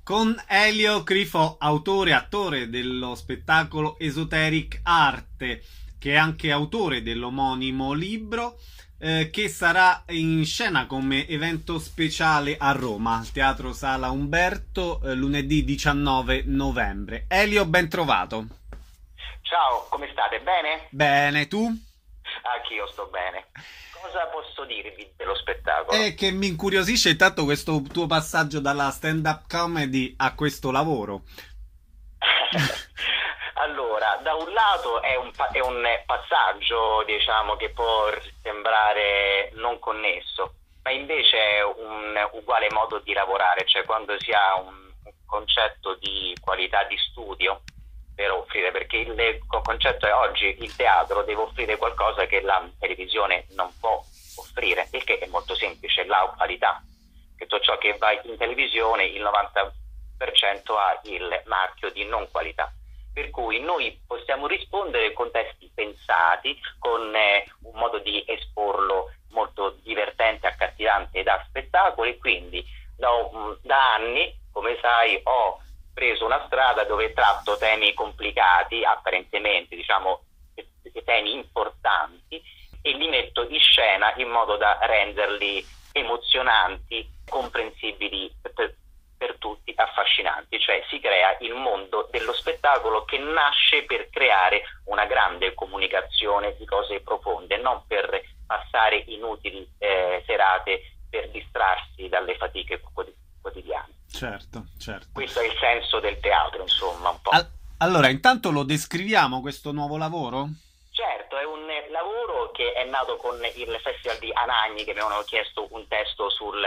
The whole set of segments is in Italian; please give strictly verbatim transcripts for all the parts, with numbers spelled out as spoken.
con Elio Crifò, autore e attore dello spettacolo Esoteric Arte, che è anche autore dell'omonimo libro, eh, che sarà in scena come evento speciale a Roma, al Teatro Sala Umberto, eh, lunedì diciannove novembre. Elio, ben trovato. Ciao, come state? Bene? Bene, tu? Anch'io sto bene. Cosa posso dirvi dello spettacolo? È che mi incuriosisce intanto questo tuo passaggio dalla stand-up comedy a questo lavoro. Allora, da un lato è un, pa- è un passaggio, diciamo, che può sembrare non connesso, ma invece è un uguale modo di lavorare, cioè quando si ha un, un concetto di qualità di studio per offrire, perché il concetto è oggi il teatro deve offrire qualcosa che la televisione non può offrire, il che è molto semplice, la qualità. Tutto ciò che va in televisione, il novanta per cento ha il marchio di non qualità. Per cui noi possiamo rispondere con testi pensati, con eh, un modo di esporlo molto divertente, accattivante da spettacolo, e quindi da, da anni, come sai, ho preso una strada dove tratto temi complicati, apparentemente, diciamo, temi importanti, e li metto in scena in modo da renderli emozionanti, comprensibili per, per tutti, affascinanti. Cioè si crea il mondo dello spettacolo che nasce per creare una grande comunicazione di cose profonde, non per passare inutili eh, serate per distrarsi dalle fatiche quotidiane. Certo, certo. Questo è il senso del teatro, insomma, un po'. All- allora, intanto lo descriviamo questo nuovo lavoro? Certo, è un lavoro che è nato con il Festival di Anagni, che mi avevano chiesto un testo sul,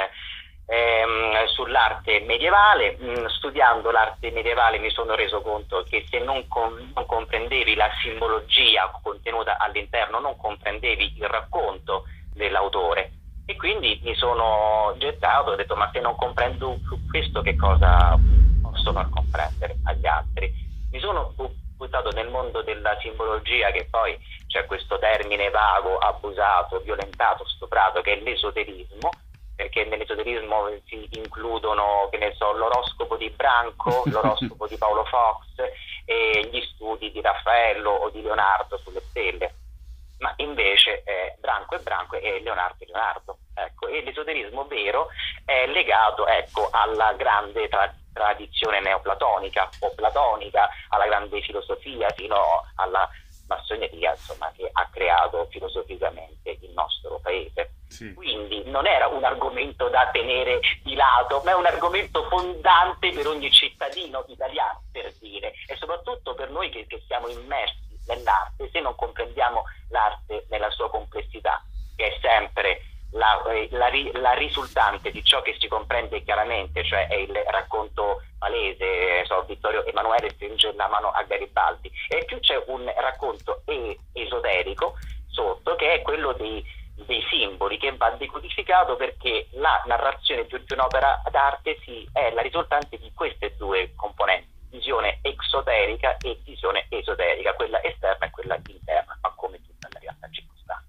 ehm, sull'arte medievale. Mm, studiando l'arte medievale mi sono reso conto che se non, com- non comprendevi la simbologia contenuta all'interno, non comprendevi il racconto dell'autore. E quindi mi sono gettato, ho detto: ma se non comprendo questo, che cosa posso far comprendere agli altri? Mi sono buttato nel mondo della simbologia, che poi c'è questo termine vago, abusato, violentato, stuprato, che è l'esoterismo, perché nell'esoterismo si includono, che ne so, l'oroscopo di Branco, l'oroscopo di Paolo Fox e gli studi di Raffaello o di Leonardo sulle stelle. Ma invece eh, Branco è Branco e Leonardo è Leonardo. Ecco, e l'esoterismo vero è legato, ecco, alla grande tra- tradizione neoplatonica o platonica, alla grande filosofia, fino alla massoneria, insomma, che ha creato filosoficamente il nostro paese. Sì. Quindi non era un argomento da tenere di lato, ma è un argomento fondante per ogni cittadino italiano, per dire, e soprattutto per noi che, che siamo immersi nell'arte. Se non comprendiamo l'arte nella sua complessità, che è sempre la, la, la risultante di ciò che si comprende chiaramente, cioè è il racconto palese, so, Vittorio Emanuele stringe la mano a Garibaldi, e più c'è un racconto e- esoterico sotto, che è quello dei, dei simboli, che va decodificato, perché la narrazione di un'opera d'arte si, è la risultante di queste due componenti: visione exoterica e visione esoterica, quella esterna e quella interna, ma come tutta la realtà circostante.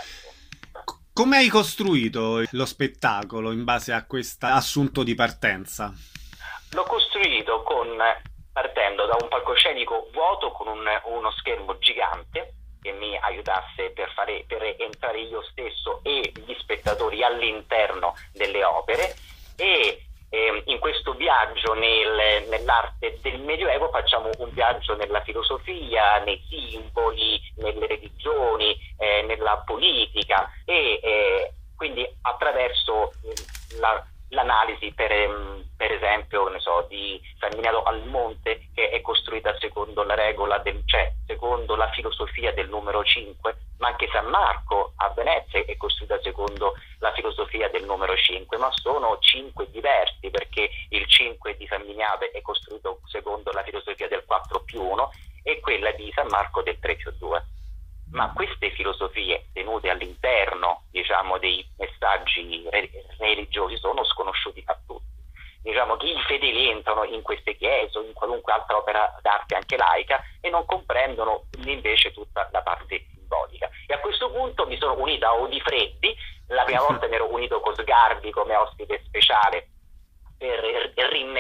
Come hai costruito lo spettacolo in base a questo assunto di partenza? L'ho costruito con, partendo da un palcoscenico vuoto con un, uno schermo gigante che mi aiutasse per, fare, per entrare io stesso e gli spettatori all'interno delle opere, e in questo viaggio nel, nell'arte del Medioevo facciamo un viaggio nella filosofia, nei simboli, nelle religioni, eh, nella politica, e eh, quindi attraverso la, l'analisi per, per esempio, ne so, di San Miniato al Monte, che è costruita secondo la regola del, cioè secondo la filosofia del numero cinque, ma anche San Marco a Venezia è costruita secondo la filosofia del numero cinque, ma sono cinque diversi, perché il cinque di San Miniato è costruito secondo la filosofia del quattro più uno e quella di San Marco del tre più due. Ma queste filosofie tenute all'interno, diciamo, dei messaggi re- religiosi sono sconosciuti a tutti. Diciamo che i fedeli entrano in queste chiese o in qualunque altra opera d'arte anche laica e non comprendono invece tutta la parte simbolica. E a questo punto mi sono unito a Odifreddi, la prima volta mi ero unito con Sgarbi come ospite speciale per rinnegare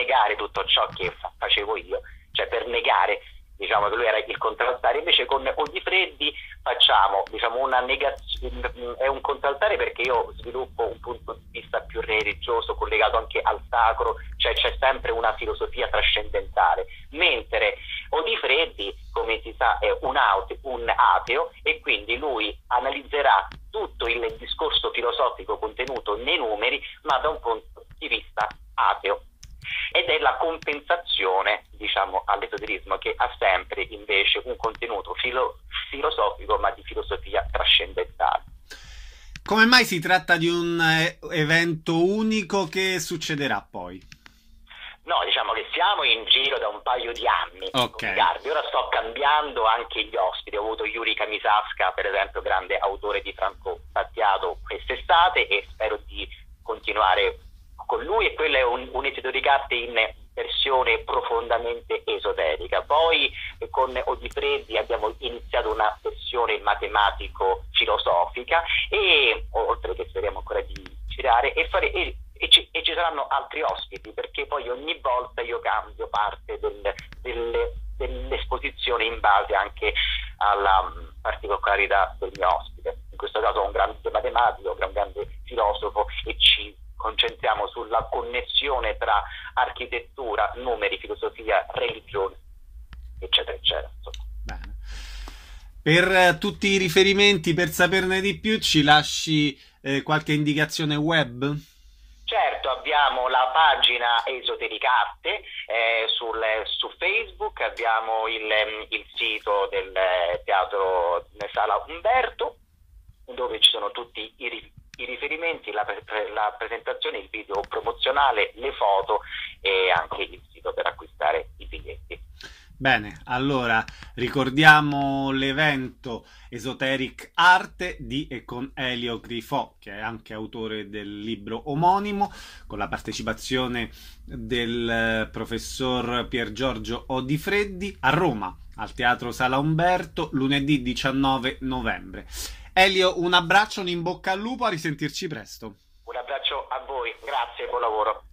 tutto ciò che fa- facevo io, cioè per negare, diciamo, che lui era il contraltare. Invece con Odifreddi facciamo, diciamo, una negazione, è un contraltare perché io sviluppo un punto di vista più religioso collegato anche al sacro, cioè c'è sempre una filosofia trascendentale, mentre Odifreddi, come si sa, è un, aute, un ateo, e quindi lui analizzerà tutto il discorso filosofico contenuto nei numeri, ma da un punto di vista ateo. Ed è la compensazione, diciamo, all'esoterismo, che ha sempre invece un contenuto filo- filosofico, ma di filosofia trascendentale. Come mai si tratta di un eh, evento unico? Che succederà poi? No, diciamo che siamo in giro da un paio di anni. Ok. Ora sto cambiando anche gli ospiti. Ho avuto Yuri Kamisavska, per esempio, grande autore di Franco Battiato, quest'estate, e spero di continuare con lui, e quello è un, un edito di carte in versione profondamente esoterica. Poi eh, con Odifreddi abbiamo iniziato una versione matematico-filosofica, e oltre che speriamo ancora di girare e fare e, e, ci, e ci saranno altri ospiti, perché poi ogni volta io cambio parte del, del, dell'esposizione in base anche alla um, particolarità del mio ospite. In questo caso ho un grande matematico, un grande filosofo, e ci concentriamo sulla connessione tra architettura, numeri, filosofia, religione, eccetera, eccetera. Insomma. Bene. Per eh, tutti i riferimenti, per saperne di più, ci lasci eh, qualche indicazione web? Certo, abbiamo la pagina Esotericarte eh, sul, su Facebook, abbiamo il, il sito del Teatro Sala Umberto, dove ci sono tutti i riferimenti, i riferimenti, la, la presentazione, il video promozionale, le foto e anche il sito per acquistare i biglietti. Bene, allora ricordiamo l'evento Esoteric Arte di e con Elio Grifò, che è anche autore del libro omonimo, con la partecipazione del professor Pier Giorgio Odifreddi, a Roma, al Teatro Sala Umberto, lunedì diciannove novembre. Elio, un abbraccio, un in bocca al lupo, a risentirci presto. Un abbraccio a voi, grazie, buon lavoro.